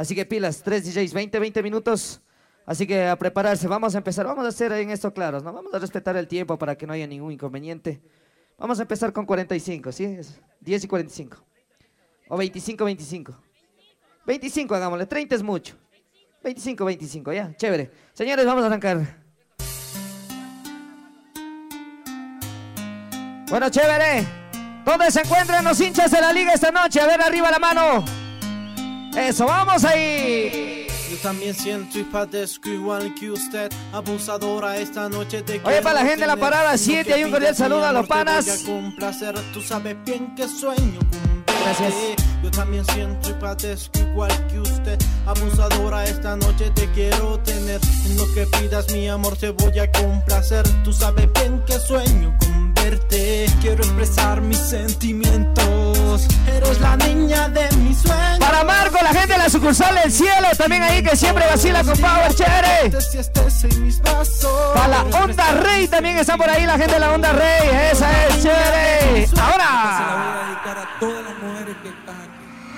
Así que pilas, 3 DJs, 20 minutos. Así que a prepararse, vamos a empezar. Vamos a hacer en esto claros, ¿no? Vamos a respetar el tiempo para que no haya ningún inconveniente. Vamos a empezar con 45, ¿sí? 10 y 45. O 25, 25. 25 hagámosle, 30 es mucho. 25, 25, ya, chévere. Señores, vamos a arrancar. Bueno, chévere. ¿Dónde se encuentran los hinchas de la liga esta noche? A ver, arriba la mano. Eso, vamos ahí. Yo también siento y padezco igual que usted. Abusadora, esta noche te Oye, para la gente de la parada 7, hay un cordial saludo a los panas. Te voy a complacer, tú sabes bien que sueño con verte. Gracias. Yo también siento y padezco igual que usted. Abusadora, esta noche te quiero tener. En lo que pidas, mi amor, te voy a complacer. Tú sabes bien que sueño con verte. Quiero expresar mis sentimientos. Eres la niña de mis sueños. Para Marco, la gente de la sucursal del cielo, también ahí que siempre vacila con Power, chévere. Para la Onda Rey, también está por ahí la gente de la Onda Rey. Esa es chévere. Ahora. Se la voy a dedicar a todas las mujeres que están aquí.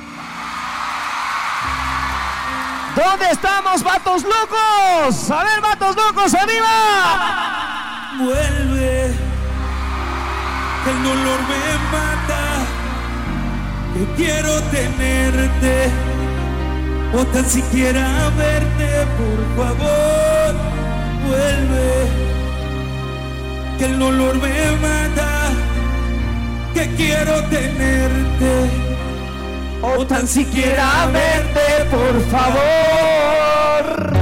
¿Dónde estamos, vatos locos? A ver, vatos locos, arriba. Vuelve, que el dolor me mata, que quiero tenerte, o tan siquiera verte, por favor. Vuelve, que el dolor me mata, que quiero tenerte, O tan siquiera verte, por favor.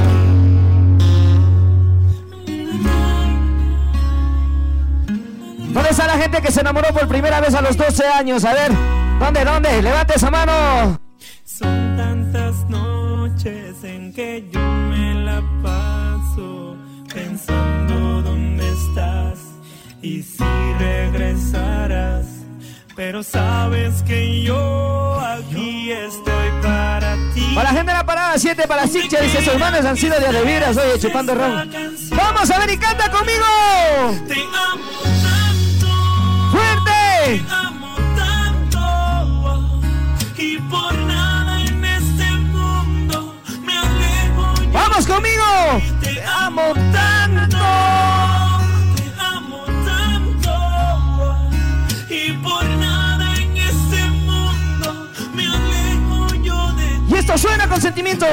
¿Dónde está la gente que se enamoró por primera vez a los 12 años? A ver, ¿dónde? Levante esa mano. Son tantas noches en que yo me la paso pensando dónde estás y si regresarás. Pero sabes que yo aquí estoy para ti. Para la gente de la parada 7, para Sitcha, dice, sus manos han sido de adeveras, oye, chupando ron. Vamos a ver y canta conmigo. Te amo tanto. ¡Fuerte! Te amo tanto. Y por nada en este mundo me alejo yo. ¡Vamos conmigo! Te amo tanto. Te amo tanto. Y por nada en este mundo me alejo yo de ti. Y esto suena con sentimiento.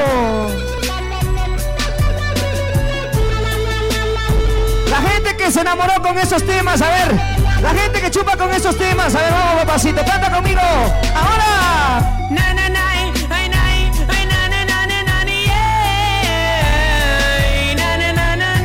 La gente que se enamoró con esos temas, a ver. La gente que chupa con esos temas, a ver, vamos, papacito, canta conmigo. ¡Ahora! Na na na, ay na, ay na na na na na, yeah. Na na na na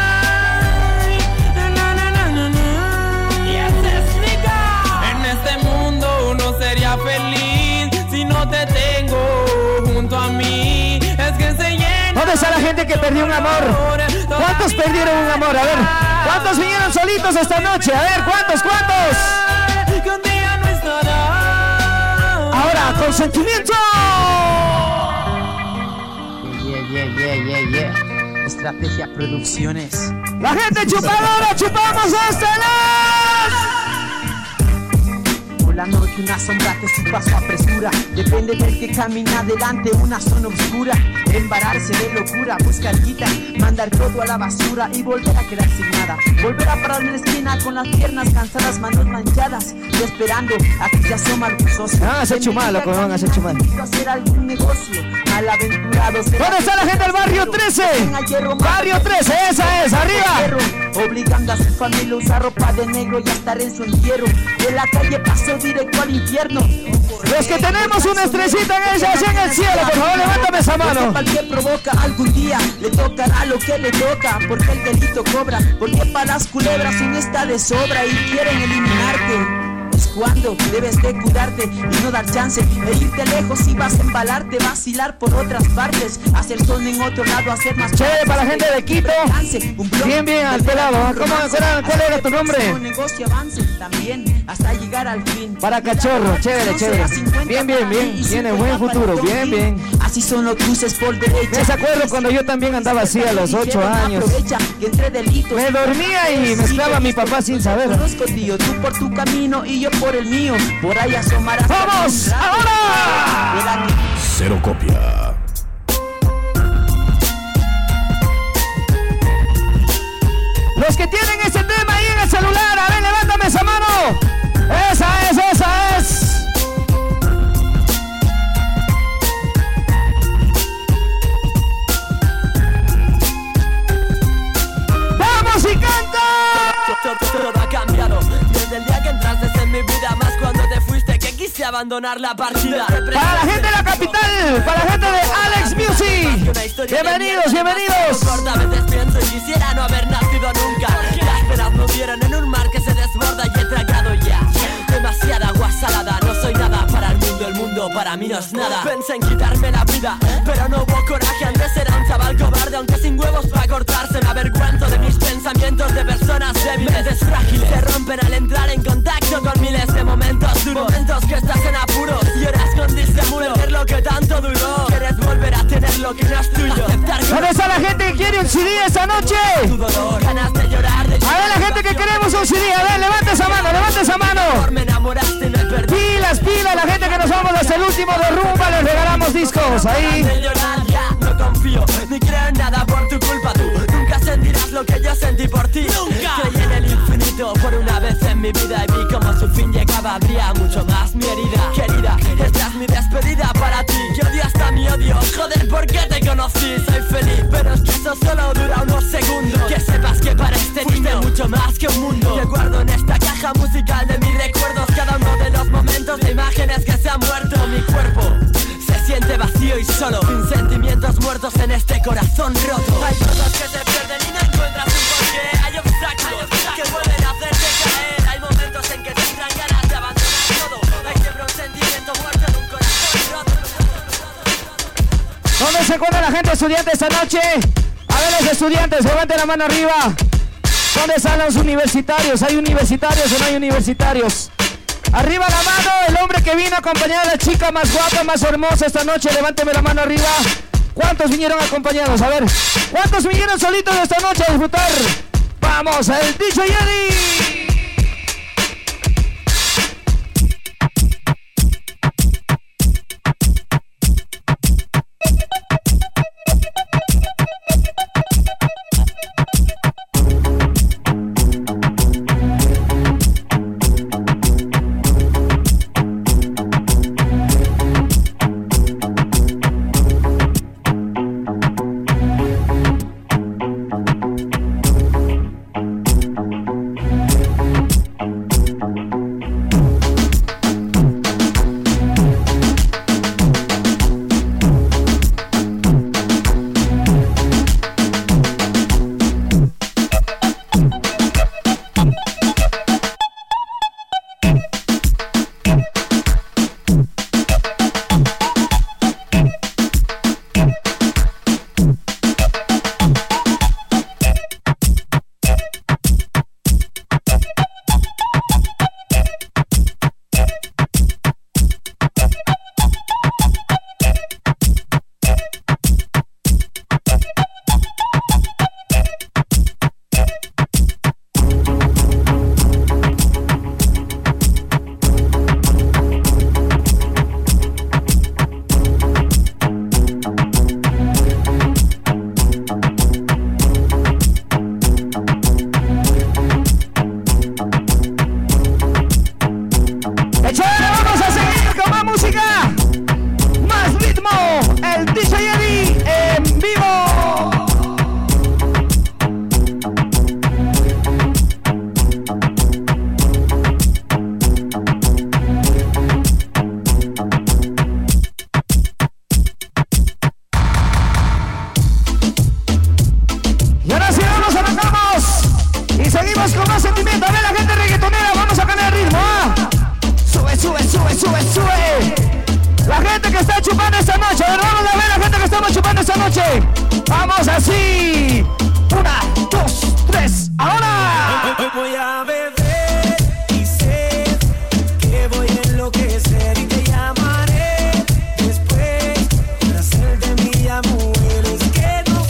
na, na na na na na. Yes, es nigga. En este mundo no sería feliz si no te tengo junto a mí. Es que se llena. ¿Dónde está la gente que perdió un amor? ¿Cuántos perdieron un amor? A ver, ¿cuántos vinieron solitos esta noche? A ver, ¿cuántos? Que un día no estará. Ahora, con sentimiento. Yeah. Estrategia Producciones. La gente chupadora, chupamos hasta las... Por la noche una sombra que su paso apresura. Depende del que camina adelante, una zona oscura. Embararse de locura, buscar guita, mandar todo a la basura y volver a quedar sin nada. Volver a parar en la esquina con las piernas cansadas, manos manchadas, y esperando a que se asoma algún socio. Ah, has hecho mal, loco, has hecho mal. Hacer algún negocio, malaventurado. ¿Dónde está la gente del barrio 13? Barrio 13, esa es, arriba. Obligando a su familia a usar ropa de negro y a estar en su entierro. De la calle pasó directo al infierno. Los que tenemos una estrellita en ella, allá en el cielo, por favor, levántame esa mano. Al que provoca algún día le tocará lo que le toca, porque el delito cobra, porque para las culebras uno está de sobra y quieren eliminarte. Es cuando debes de cuidarte y no dar chance de irte lejos y vas a embalarte, vacilar por otras partes, hacer son en otro lado, hacer más chévere para la gente de Quito. Bien, al pelado. ¿Cuál era tu nombre? Un negocio avance también hasta llegar al fin. Para Cachorro, chévere. Bien. Tiene buen futuro, bien. Así son los cruces por derecha. Me acuerdo cuando yo también andaba así a los 8 años. Me dormía y mezclaba a mi papá sin saber. Conozco, tío, tú por tu camino y yo por el mío. Por ahí asomarás. ¡Vamos! ¡Ahora! Cero Copia. Los que tienen ese tema ahí en el celular, a ver, levántame esa mano. Esa es, esa es. ¡Vamos y canta! Todo ha cambiado desde el día que entraste en mi vida, más cuando te fuiste que quise abandonar la partida. Para la gente de la capital, para la gente de Alex Music, bienvenidos, bienvenidos. A veces pienso y quisiera no haber nacido nunca. Las penas me hundieron en un mar que se desborda y he tragado ya demasiada agua salada. No soy nada para el mundo para mí no es nada. Pensé en quitarme la vida, pero no hubo coraje. Antes era un chaval cobarde, aunque sin huevos para cortarse. Me avergüenzo de mis pensamientos de personas débiles, frágiles. Se rompen al entrar en contacto con miles de momentos duros. Momentos que estás en apuros y lloras con disimulo. Ver lo que tanto duró. Quieres volver a tener lo que no es tuyo. ¿Dónde está la gente que quiere un CD esta noche? Tu dolor, ganas de llorar, de a ver la gente que queremos un CD, a ver, levanta esa mano, levanta esa mano. Me enamoraste y me perdí. Pilas, pilas, la gente que nos vamos hasta el último de rumba, les regalamos discos, ahí. De llorar ya, no confío, ni creo en nada por tu culpa. Tú nunca sentirás lo que yo sentí por ti. Nunca. Creí en el infinito por una vez en mi vida y vi como su fin llegaba, abría mucho más mi herida. Querida, esta es mi despedida para ti. Que odio hasta mi odio, joder, ¿por qué te conocí? Soy feliz, pero es que eso solo dura unos segundos. Que sepas que para este niño mucho más que un mundo. Que guardo en esta caja musical de mis recuerdos cada uno de los momentos de imágenes que se han muerto. Mi cuerpo se siente vacío y solo, sin sentimientos muertos en este corazón roto. Hay cosas que se pierden y no encuentras un porqué. Hay obstáculos que vuelven a hacerte caer. Hay momentos en que te entran ganas de abandonar todo. Hay siempre un sentimiento muerto en un corazón roto. ¿Dónde se encuentra la gente estudiante esta noche? A ver los estudiantes, levanten la mano arriba. ¿Dónde están los universitarios? ¿Hay universitarios o no hay universitarios? Arriba la mano, el hombre que vino a acompañar a la chica más guapa, más hermosa esta noche, levánteme la mano arriba. ¿Cuántos vinieron acompañados? A ver, ¿cuántos vinieron solitos esta noche a disfrutar? ¡Vamos, el DJ Eddie! Vamos así. 1, 2, 3. Ahora. Hoy voy a beber y sé que voy a enloquecer y te llamaré después para ser de mi amor. Es que no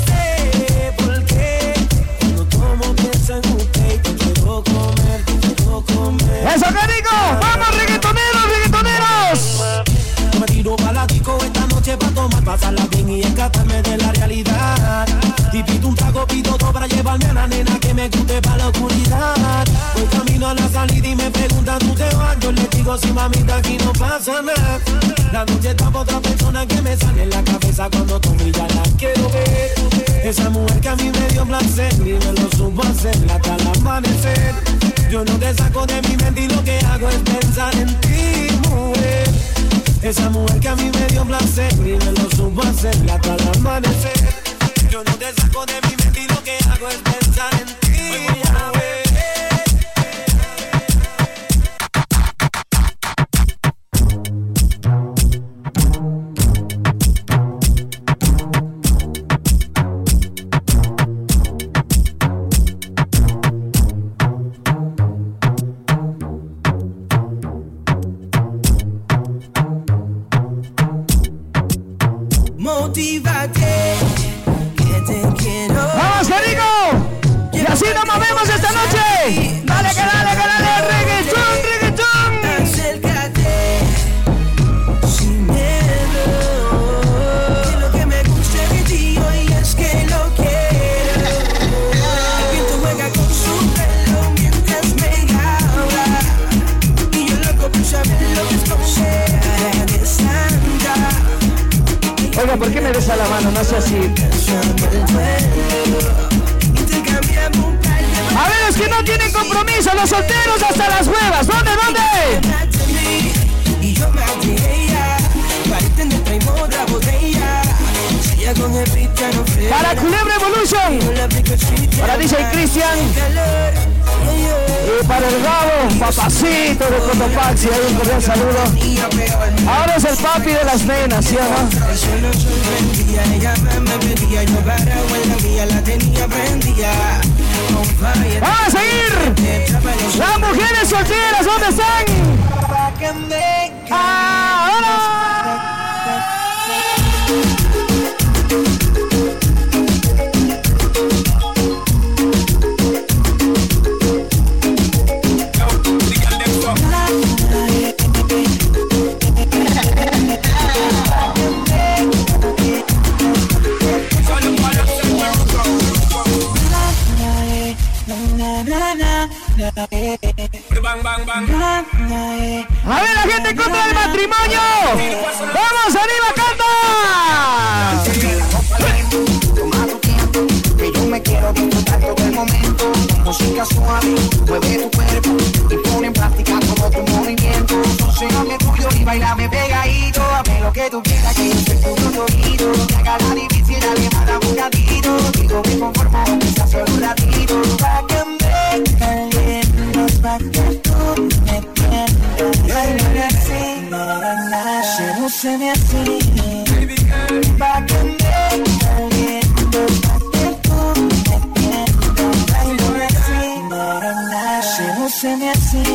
sé por qué cuando tomo pienso en usted y te quiero comer, te quiero comer. ¡Eso, qué rico! ¡Vamos, reggaetoneros, reggaetoneros! Me tiro para la disco esta noche para tomar, pasarla bien y escaparme de la realidad. Y pido un trago, pido dos carro para llevarme a la nena que me guste pa' la oscuridad. Voy camino a la salida y me preguntan, ¿tú te vas? Yo le digo, sí, mamita, aquí no pasa nada. La noche está pa' otra persona que me sale en la cabeza cuando tú miras la quiero ver. Esa mujer que a mí me dio placer y me lo supo hacer hasta el amanecer. Yo no te saco de mi mente y lo que hago es pensar en ti, mujer. Esa mujer que a mí me dio placer y me lo supo hacer hasta el amanecer. Yo no te saco de mi mente y lo que hago es pensar en ti, mujer. Motívate, que te quiero. ¡Vamos, Jerico! Y así nos movemos esta noche. Dale, que dale, reggaetón, reggaetón. Acércate, sin miedo. Que lo que me gusta de ti hoy es que lo quiero. El viento juega con su pelo mientras me habla. Y yo loco por saber lo que es como de santa. Oiga, ¿por qué me besa la mano? No sé así. A ver, los que no tienen compromiso, los solteros hasta las huevas. ¿Dónde? Y yo me atrevía, para entender traemos otra botella. Para Culebra Evolution, para DJ Cristian y para el Gabo, papacito de Cotopaxi, ahí un cordial saludo. Ahora es el papi de las nenas, ¿sí o no? Vamos a seguir. Las mujeres solteras, ¿dónde están? ¡Ahora! A ver, la gente contra el matrimonio. Vamos, arriba, canta. Toma tu tiempo, que yo me quiero disfrutar todo el momento. Música suave, mueve tu cuerpo y pone en práctica todo tu movimiento. Enséñame tuyo y bailame pegadito. Hazme lo que tú quieras, que yo soy tuyo todito. Que haga la difícil, dale más un gatito. Digo me conformo, quizás solo un ratito. Pa' que me calientes, pa' que tú me entiendas. Se me así, pa' que me calientes, pa' que tú me entiendas. Se me así.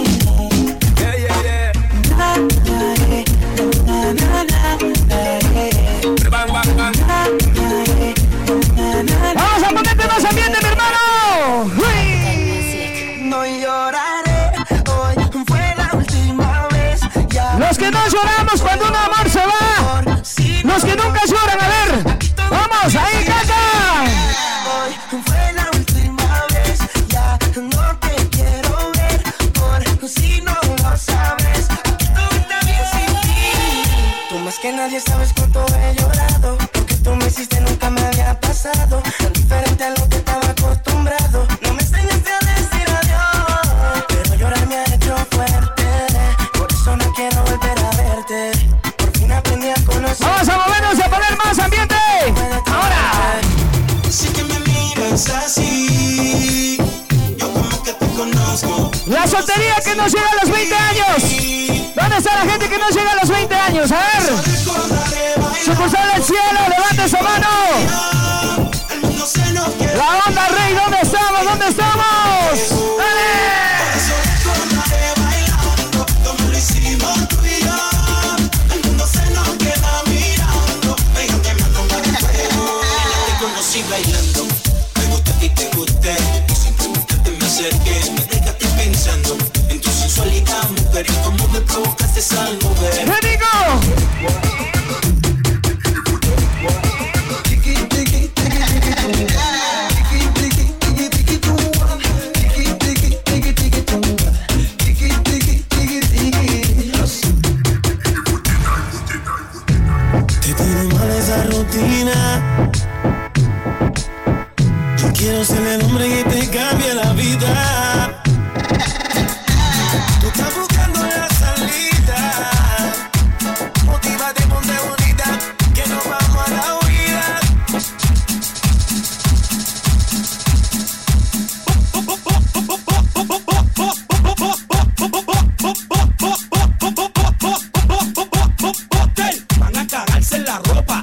Vamos a ponerte más ambiente, mi hermano. No lloraré, hoy fue la última vez. Los que no lloramos cuando un amor se va. Los que nunca lloran, a ver. Vamos, ahí, canta. Hoy fue la última vez, ya no te quiero ver. Por si no lo sabes, tú también sin ti. Tú más que nadie sabes cuánto he llorado. Lo que tú me hiciste nunca me había pasado. Tan diferente a lo que estaba acostumbrado. No me enseñaste a decir adiós, pero llorar me ha hecho fuerte. Por eso no quiero volver a verte. Por fin aprendí a conocer. Vamos a movernos y a poner más ambiente. Ahora. Sí que me miras así, yo como que te conozco. La soltería que no llega a los 20 años. ¿Dónde está la gente que no llega a los 20 años? A ver. Sucursal del cielo, levante su mano. La onda Rey, ¿dónde estamos? ¿Dónde estamos? ¡Dale! Bailando, me gusta que te guste, y simplemente te me acerques, me dejaste pensando en tu sensualidad, mujer, y cómo me provocaste al mover. ¡Médico! esa rutina. Yo quiero ser el hombre que te cambie la vida. Tú estás buscando la salida. Motívate, ponte bonita, que nos vamos a la huida. Van a cagarse en la ropa.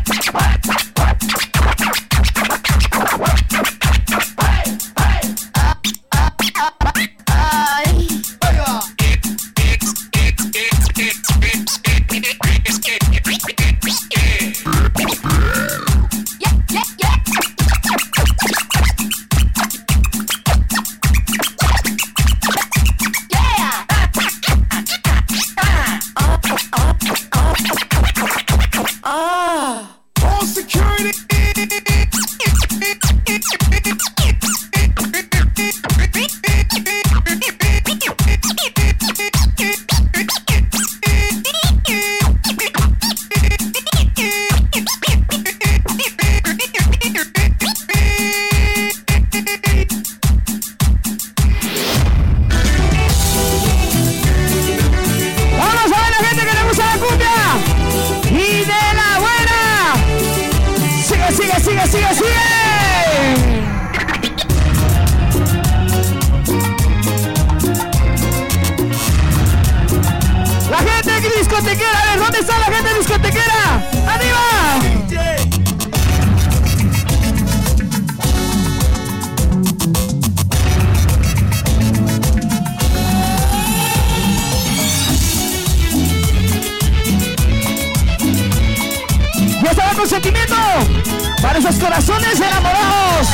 Sentimiento para esos corazones enamorados.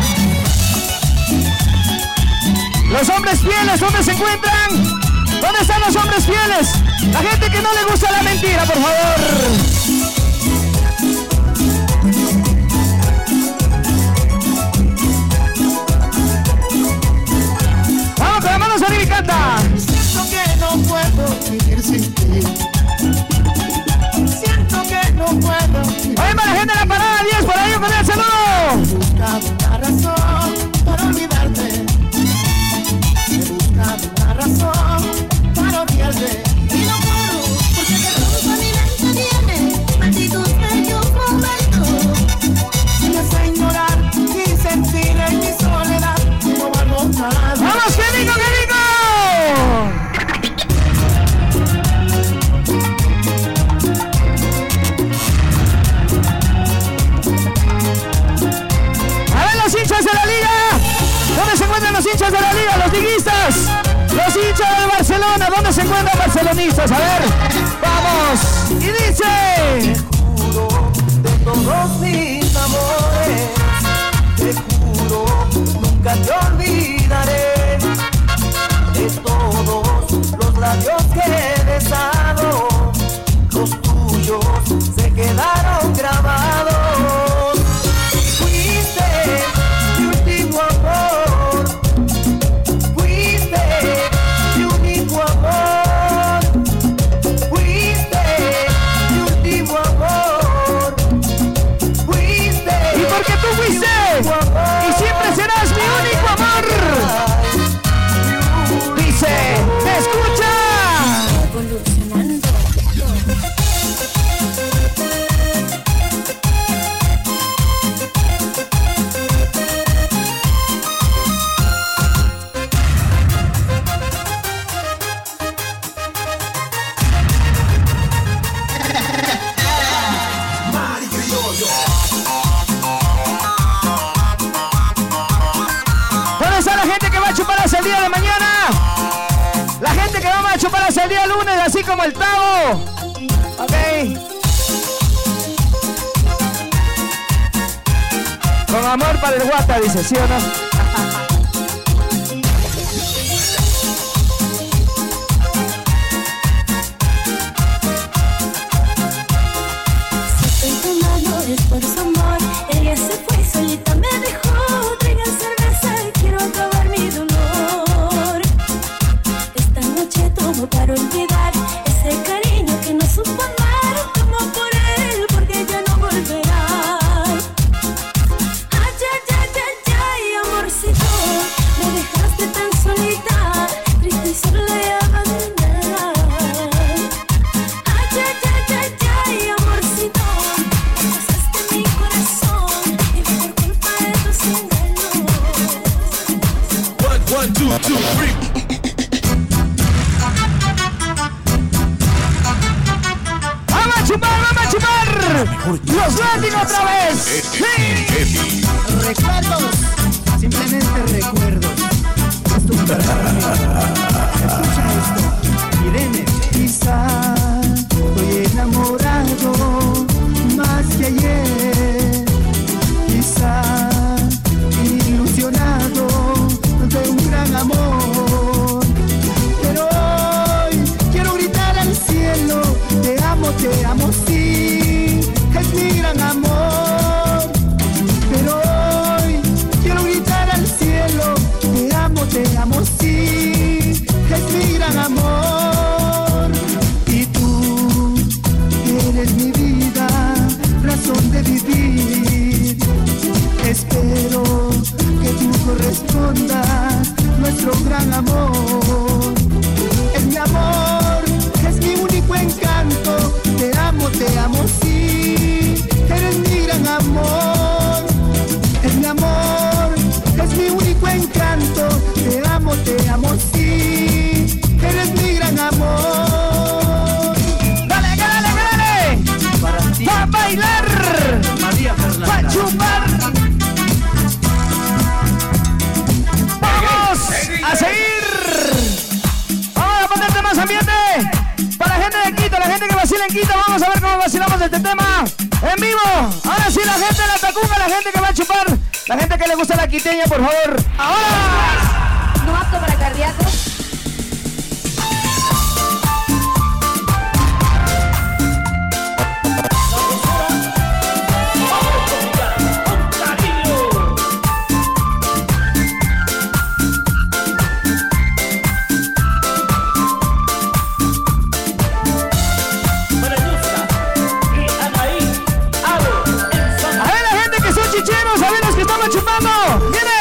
Los hombres fieles, ¿dónde se encuentran? ¿Dónde están los hombres fieles? La gente que no le gusta la mentira, por favor. Vamos con las manos arriba y canta. Siento que no puedo vivir sin ti. Siento que no puedo. Oye, para la gente de la parada 10, por ahí con el saludo. Buscando una razón para olvidarte. He buscado una razón para odiarte. Y no puedo, porque te robo mi mente viene. Malditos bellos momentos. Me vas a ignorar y sentir en mi soledad. No valgo nada. ¡Vamos, qué rico, qué rico! Los hinchas de la liga, ¿dónde se encuentran los hinchas de la liga? Los liguistas, los hinchas de Barcelona, ¿dónde se encuentran barcelonistas? A ver, vamos, y dice: Te juro de todos mis amores, te juro, nunca te olvidaré. De todos los labios que he besado, los tuyos se quedaron grabados. Y siempre serás mi único amor. Dice, ¿me escucha? El día de mañana, la gente que vamos a chuparlas el día lunes, así como el Tavo. Ok. Con amor para el Guata, dice, ¿sí o no? Por su amor, ella se fue solita, me dejó. Traigan cerveza, quiero acabar mi dolor. Esta noche tomo para olvidar ese cariño que no supo amar. Tomo por él, porque ya no otra vez. Sí. Recuerdos, simplemente recuerdos. Esto es para mí. Escucha esto, Irene. Quizá estoy enamorado más que ayer. Quizá ilusionado de un gran amor. Pero hoy quiero gritar al cielo: te amo, sí, es mi gran amor. Pero hoy quiero gritar al cielo: te amo, sí, es mi gran amor. Y tú eres mi vida, razón de vivir. Espero que tú correspondas nuestro gran amor. Es mi amor, es mi único encanto. Te amo, sí, eres mi gran amor. Es mi amor, es mi único encanto. Te amo, sí, eres mi gran amor. Dale, dale, dale. Para ti, Pa' bailar, María Fernanda. pa' chupar. Vamos a seguir. Vamos a ponerte más ambiente. Para la gente de Quito, la gente que vacila en Quito, vamos a ver cómo vacilamos este tema en vivo. Ahora sí, la gente de la Tacunga, la gente que va a chupar, la gente que le gusta la quiteña, por favor. Ahora. No apto para cardíacos. A ver la gente que son chicheros, a ver los que estamos chupando. ¡Viene!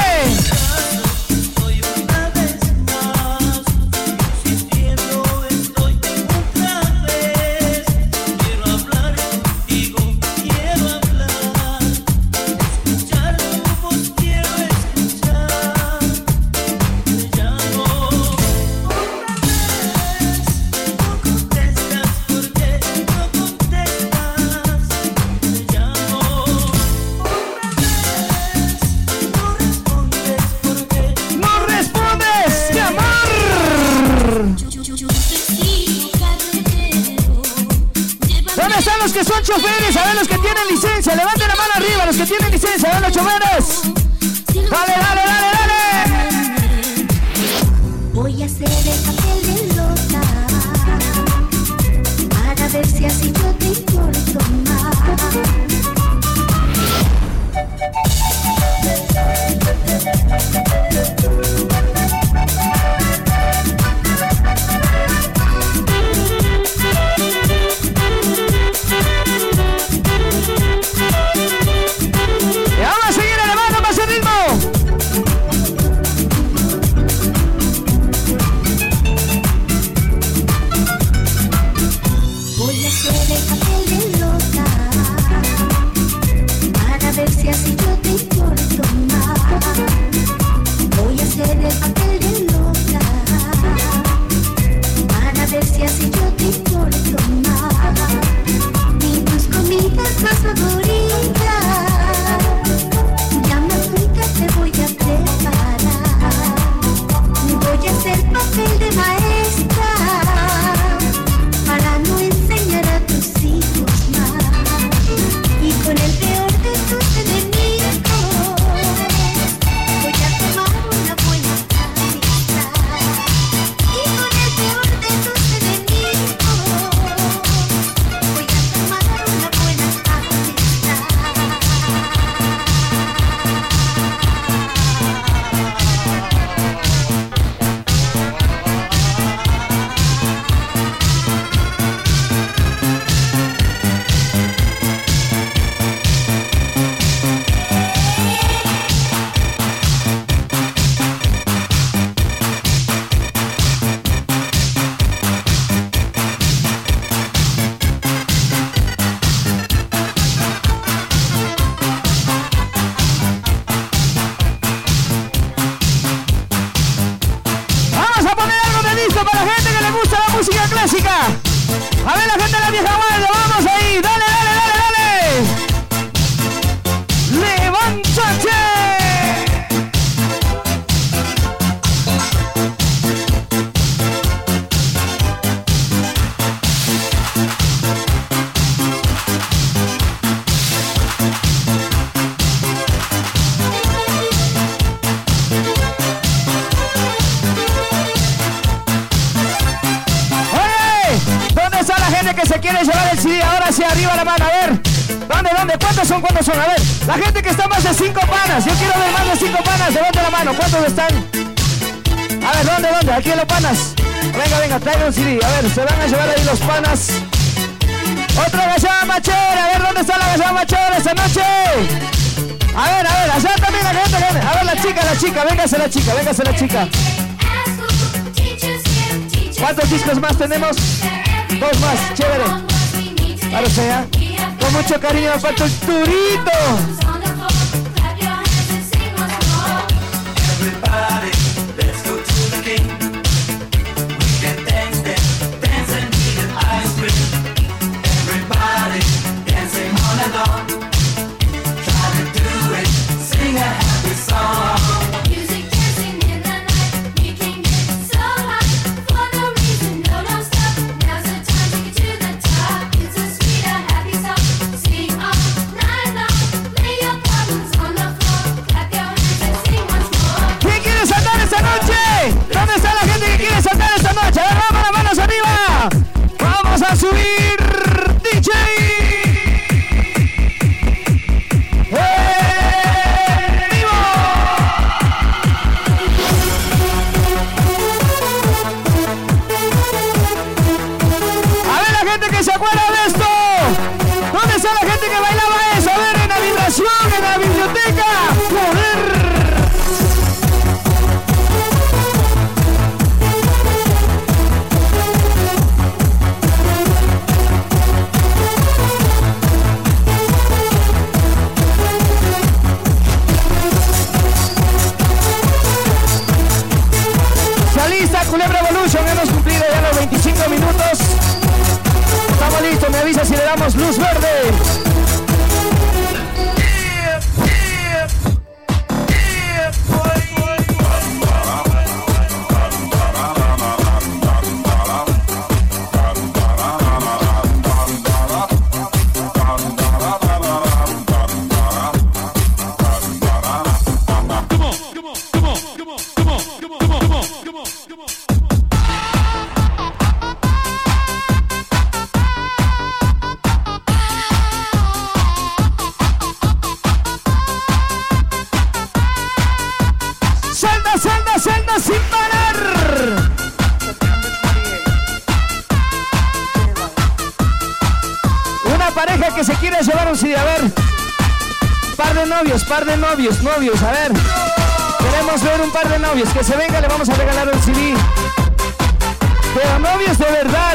Que son choferes, a ver los que tienen licencia, levanten la mano arriba, los que tienen licencia, a ver los choferes. Dale, dale, dale, dale. Voy a hacer el papel de loca para ver si así yo te importo más. Voy a hacer el papel de loca se quiere llevar el CD, ahora sí, arriba la mano, a ver. ¿Dónde? ¿Cuántos son? A ver, la gente que está más de 5 panas, yo quiero ver más de 5 panas, levante la mano, ¿cuántos están? A ver, ¿dónde? Aquí los panas. Venga, traigan un CD, a ver, se van a llevar ahí los panas. Otra gallada machera, a ver, ¿dónde está la gallada machera esta noche? A ver, allá también la gente, a ver, la chica, véngase la chica. ¿Cuántos discos más tenemos? 2 más, chévere. Claro sea, con mucho cariño me falta el turito. ¿Dónde está la gente que quiere saltar esta noche? A ver, vamos, las manos arriba. Vamos a subir, DJ. ¡Vivo! A ver, la gente que se acuerda de esto. ¿Dónde está la gente que bailaba eso? A ver, en la vibración, en la biblioteca. ¡Joder! Culebra Evolution, hemos cumplido ya los 25 minutos. Estamos listos, me avisa si le damos luz verde. Celda sin parar. Una pareja que se quiere llevar un CD, a ver. Par de novios, a ver. Queremos ver un par de novios, que se venga, le vamos a regalar un CD. Pero novios de verdad.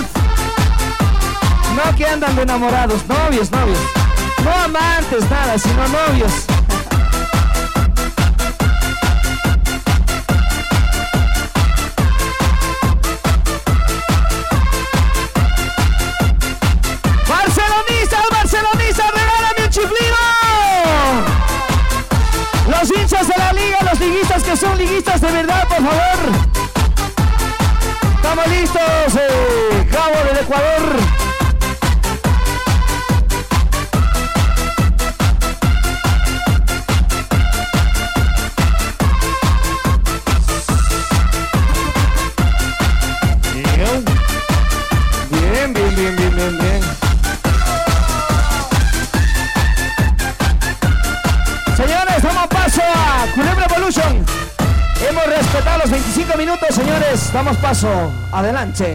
No que andan de enamorados, novios. No amantes, nada, sino novios. Los hinchas de la liga, los liguistas que son liguistas de verdad, por favor. Estamos listos, Cabo del Ecuador. Bien. Señores, damos paso a Culebra Evolution. Hemos respetado los 25 minutos, señores. Damos paso. Adelante.